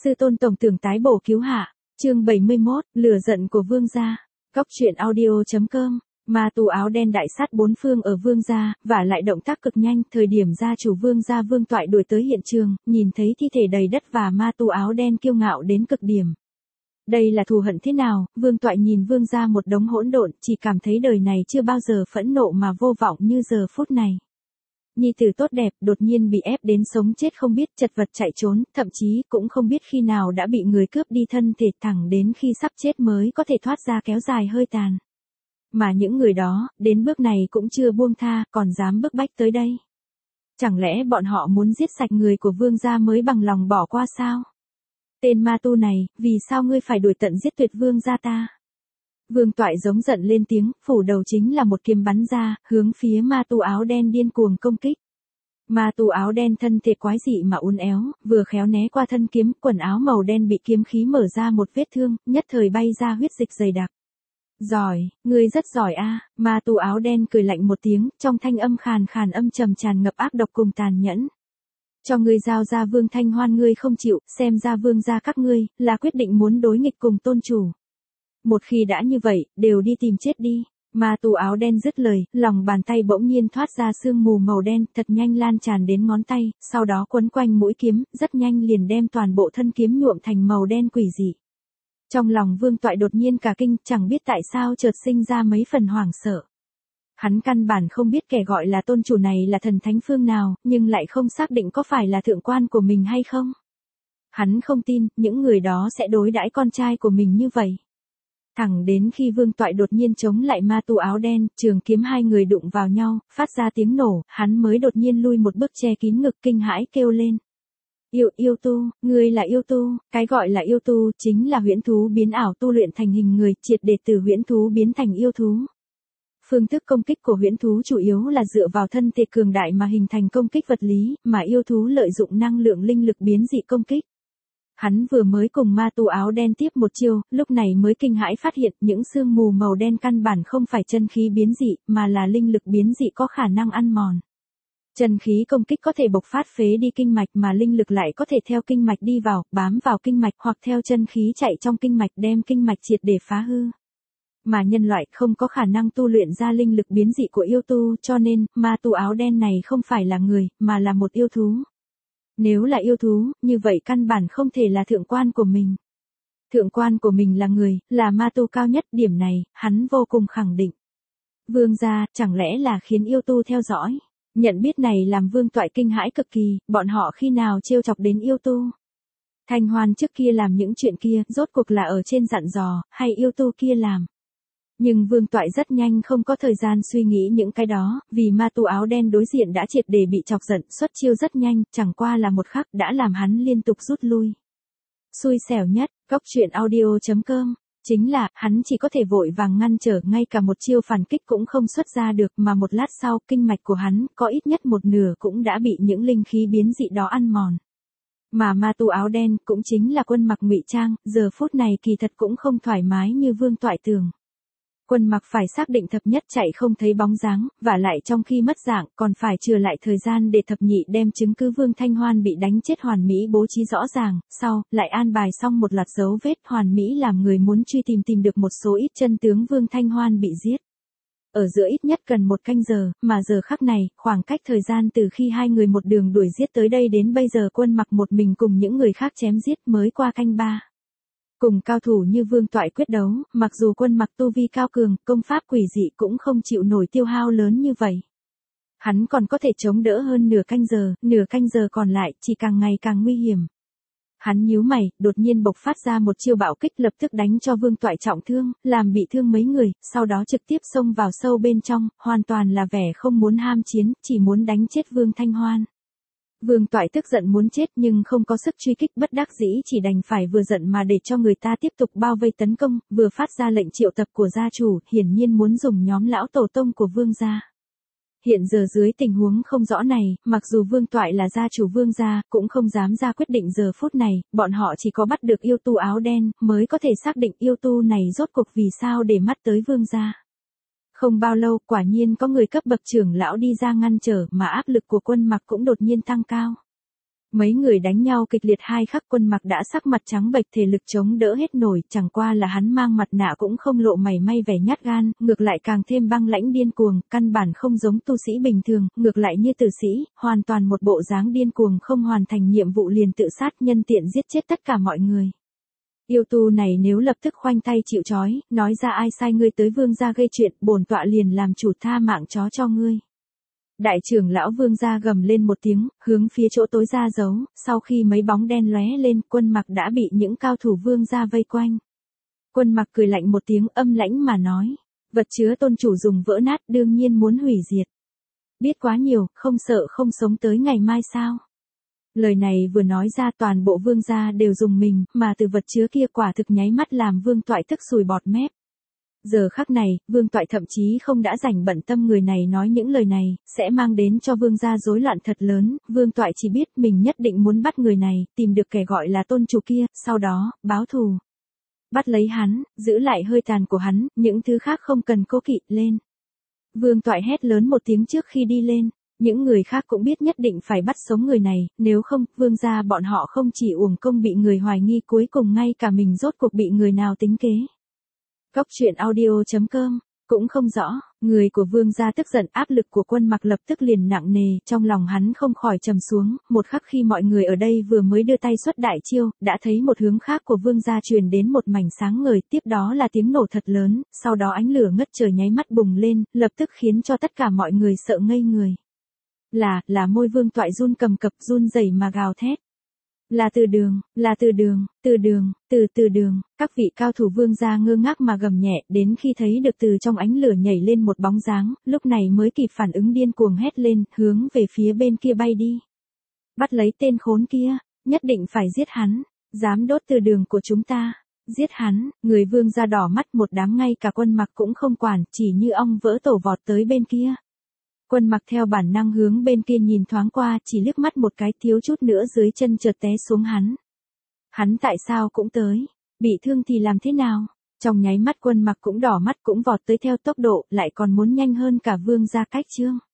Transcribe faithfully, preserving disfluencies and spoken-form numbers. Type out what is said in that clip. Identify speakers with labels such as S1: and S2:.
S1: Sư tôn tổng tưởng tái bổ cứu hạ, chương bảy mươi mốt, lửa giận của vương gia. Góc truyện audio chấm com. Ma tu áo đen đại sát bốn phương ở vương gia, và lại động tác cực nhanh. Thời điểm gia chủ vương gia Vương Toại đuổi tới hiện trường, nhìn thấy thi thể đầy đất và ma tu áo đen kiêu ngạo đến cực điểm. Đây là thù hận thế nào? Vương Toại nhìn vương gia một đống hỗn độn, chỉ cảm thấy đời này chưa bao giờ phẫn nộ mà vô vọng như giờ phút này. Nhi tử tốt đẹp, đột nhiên bị ép đến sống chết không biết, chật vật chạy trốn, thậm chí cũng không biết khi nào đã bị người cướp đi thân thể, thẳng đến khi sắp chết mới có thể thoát ra kéo dài hơi tàn. Mà những người đó, đến bước này cũng chưa buông tha, còn dám bức bách tới đây. Chẳng lẽ bọn họ muốn giết sạch người của vương gia mới bằng lòng bỏ qua sao? Tên ma tu này, vì sao ngươi phải đuổi tận giết tuyệt vương gia ta? Vương Toại giống giận lên tiếng, phủ đầu chính là một kiếm bắn ra, hướng phía ma tu áo đen điên cuồng công kích. Ma tu áo đen thân thể quái dị mà uốn éo, vừa khéo né qua thân kiếm, quần áo màu đen bị kiếm khí mở ra một vết thương, nhất thời bay ra huyết dịch dày đặc. Giỏi, ngươi rất giỏi a. Ma tu áo đen cười lạnh một tiếng, trong thanh âm khàn khàn âm trầm tràn ngập ác độc cùng tàn nhẫn. Cho ngươi giao ra Vương Thanh Hoan ngươi không chịu, xem ra vương gia các ngươi, là quyết định muốn đối nghịch cùng tôn chủ. Một khi đã như vậy, đều đi tìm chết đi. Ma tu áo đen dứt lời, lòng bàn tay bỗng nhiên thoát ra sương mù màu đen, thật nhanh lan tràn đến ngón tay, sau đó quấn quanh mũi kiếm, rất nhanh liền đem toàn bộ thân kiếm nhuộm thành màu đen quỷ dị. Trong lòng Vương Toại đột nhiên cả kinh, chẳng biết tại sao chợt sinh ra mấy phần hoảng sợ. Hắn căn bản không biết kẻ gọi là tôn chủ này là thần thánh phương nào, nhưng lại không xác định có phải là thượng quan của mình hay không. Hắn không tin, những người đó sẽ đối đãi con trai của mình như vậy. Thẳng đến khi Vương Toại đột nhiên chống lại ma tu áo đen, trường kiếm hai người đụng vào nhau, phát ra tiếng nổ, hắn mới đột nhiên lui một bước che kín ngực kinh hãi kêu lên. Yêu, yêu tu, ngươi là yêu tu, cái gọi là yêu tu, chính là huyễn thú biến ảo tu luyện thành hình người, triệt để từ huyễn thú biến thành yêu thú. Phương thức công kích của huyễn thú chủ yếu là dựa vào thân thể cường đại mà hình thành công kích vật lý, mà yêu thú lợi dụng năng lượng linh lực biến dị công kích. Hắn vừa mới cùng ma tu áo đen tiếp một chiêu, lúc này mới kinh hãi phát hiện những sương mù màu đen căn bản không phải chân khí biến dị, mà là linh lực biến dị có khả năng ăn mòn. Chân khí công kích có thể bộc phát phế đi kinh mạch mà linh lực lại có thể theo kinh mạch đi vào, bám vào kinh mạch hoặc theo chân khí chạy trong kinh mạch đem kinh mạch triệt để phá hư. Mà nhân loại không có khả năng tu luyện ra linh lực biến dị của yêu tu, cho nên, ma tu áo đen này không phải là người, mà là một yêu thú. Nếu là yêu thú, như vậy căn bản không thể là thượng quan của mình. Thượng quan của mình là người, là ma tu cao nhất, điểm này, hắn vô cùng khẳng định. Vương gia, chẳng lẽ là khiến yêu tu theo dõi? Nhận biết này làm Vương Toại kinh hãi cực kỳ, bọn họ khi nào trêu chọc đến yêu tu? Thanh Hoan trước kia làm những chuyện kia, rốt cuộc là ở trên dặn dò, hay yêu tu kia làm? Nhưng Vương Toại rất nhanh không có thời gian suy nghĩ những cái đó, vì ma tu áo đen đối diện đã triệt để bị chọc giận, xuất chiêu rất nhanh, chẳng qua là một khắc đã làm hắn liên tục rút lui. Xui xẻo nhất, góc truyện audio chấm com, chính là, hắn chỉ có thể vội vàng ngăn trở, ngay cả một chiêu phản kích cũng không xuất ra được, mà một lát sau, kinh mạch của hắn, có ít nhất một nửa cũng đã bị những linh khí biến dị đó ăn mòn. Mà ma tu áo đen, cũng chính là Quân Mặc ngụy trang, giờ phút này kỳ thật cũng không thoải mái như Vương Toại tưởng. Quân Mặc phải xác định thập nhất chạy không thấy bóng dáng, và lại trong khi mất dạng, còn phải trừ lại thời gian để thập nhị đem chứng cứ Vương Thanh Hoan bị đánh chết hoàn mỹ bố trí rõ ràng, sau, lại an bài xong một loạt dấu vết hoàn mỹ làm người muốn truy tìm tìm được một số ít chân tướng Vương Thanh Hoan bị giết. Ở giữa ít nhất cần một canh giờ, mà giờ khắc này, khoảng cách thời gian từ khi hai người một đường đuổi giết tới đây đến bây giờ Quân Mặc một mình cùng những người khác chém giết mới qua canh ba. Cùng cao thủ như Vương Toại quyết đấu, mặc dù Quân Mặc tu vi cao cường, công pháp quỷ dị cũng không chịu nổi tiêu hao lớn như vậy. Hắn còn có thể chống đỡ hơn nửa canh giờ, nửa canh giờ còn lại chỉ càng ngày càng nguy hiểm. Hắn nhíu mày, đột nhiên bộc phát ra một chiêu bạo kích lập tức đánh cho Vương Toại trọng thương, làm bị thương mấy người, sau đó trực tiếp xông vào sâu bên trong, hoàn toàn là vẻ không muốn ham chiến, chỉ muốn đánh chết Vương Thanh Hoan. Vương Toại tức giận muốn chết nhưng không có sức truy kích, bất đắc dĩ chỉ đành phải vừa giận mà để cho người ta tiếp tục bao vây tấn công, vừa phát ra lệnh triệu tập của gia chủ, hiển nhiên muốn dùng nhóm lão tổ tông của Vương gia. Hiện giờ dưới tình huống không rõ này, mặc dù Vương Toại là gia chủ Vương gia, cũng không dám ra quyết định giờ phút này, bọn họ chỉ có bắt được yêu tu áo đen, mới có thể xác định yêu tu này rốt cuộc vì sao để mắt tới Vương gia. Không bao lâu, quả nhiên có người cấp bậc trưởng lão đi ra ngăn trở, mà áp lực của Quân Mặc cũng đột nhiên tăng cao. Mấy người đánh nhau kịch liệt hai khắc Quân Mặc đã sắc mặt trắng bệch thể lực chống đỡ hết nổi, chẳng qua là hắn mang mặt nạ cũng không lộ mảy may vẻ nhát gan, ngược lại càng thêm băng lãnh điên cuồng, căn bản không giống tu sĩ bình thường, ngược lại như tử sĩ, hoàn toàn một bộ dáng điên cuồng không hoàn thành nhiệm vụ liền tự sát nhân tiện giết chết tất cả mọi người. Yêu tu này nếu lập tức khoanh tay chịu trói, nói ra ai sai ngươi tới Vương gia gây chuyện, bổn tọa liền làm chủ tha mạng chó cho ngươi. Đại trưởng lão Vương gia gầm lên một tiếng, hướng phía chỗ tối ra giấu, sau khi mấy bóng đen lóe lên, Quân Mặc đã bị những cao thủ Vương gia vây quanh. Quân Mặc cười lạnh một tiếng âm lãnh mà nói, vật chứa tôn chủ dùng vỡ nát đương nhiên muốn hủy diệt. Biết quá nhiều, không sợ không sống tới ngày mai sao? Lời này vừa nói ra toàn bộ Vương gia đều dùng mình, mà từ vật chứa kia quả thực nháy mắt làm Vương Toại tức sùi bọt mép. Giờ khắc này, Vương Toại thậm chí không đã rảnh bận tâm người này nói những lời này, sẽ mang đến cho Vương gia rối loạn thật lớn, Vương Toại chỉ biết mình nhất định muốn bắt người này, tìm được kẻ gọi là tôn chủ kia, sau đó, báo thù. Bắt lấy hắn, giữ lại hơi tàn của hắn, những thứ khác không cần cố kỵ, lên. Vương Toại hét lớn một tiếng trước khi đi lên. Những người khác cũng biết nhất định phải bắt sống người này, nếu không, Vương gia bọn họ không chỉ uổng công bị người hoài nghi cuối cùng ngay cả mình rốt cuộc bị người nào tính kế. Góc truyện audio chấm com, cũng không rõ, người của Vương gia tức giận áp lực của Quân Mặc lập tức liền nặng nề, trong lòng hắn không khỏi trầm xuống, một khắc khi mọi người ở đây vừa mới đưa tay xuất đại chiêu, đã thấy một hướng khác của Vương gia truyền đến một mảnh sáng ngời, tiếp đó là tiếng nổ thật lớn, sau đó ánh lửa ngất trời nháy mắt bùng lên, lập tức khiến cho tất cả mọi người sợ ngây người. Là, là môi Vương Toại run cầm cập run rẩy mà gào thét. Là Từ Đường, là Từ Đường, Từ Đường, từ Từ Đường, các vị cao thủ Vương gia ngơ ngác mà gầm nhẹ, đến khi thấy được từ trong ánh lửa nhảy lên một bóng dáng, lúc này mới kịp phản ứng điên cuồng hét lên, hướng về phía bên kia bay đi. Bắt lấy tên khốn kia, nhất định phải giết hắn, dám đốt Từ Đường của chúng ta, giết hắn, người Vương gia đỏ mắt một đám ngay cả Quân Mặc cũng không quản, chỉ như ong vỡ tổ vọt tới bên kia. Quân Mặc theo bản năng hướng bên kia nhìn thoáng qua, chỉ liếc mắt một cái thiếu chút nữa dưới chân chợt té xuống hắn. Hắn tại sao cũng tới, bị thương thì làm thế nào? Trong nháy mắt Quân Mặc cũng đỏ mắt cũng vọt tới theo tốc độ, lại còn muốn nhanh hơn cả Vương gia cách chương.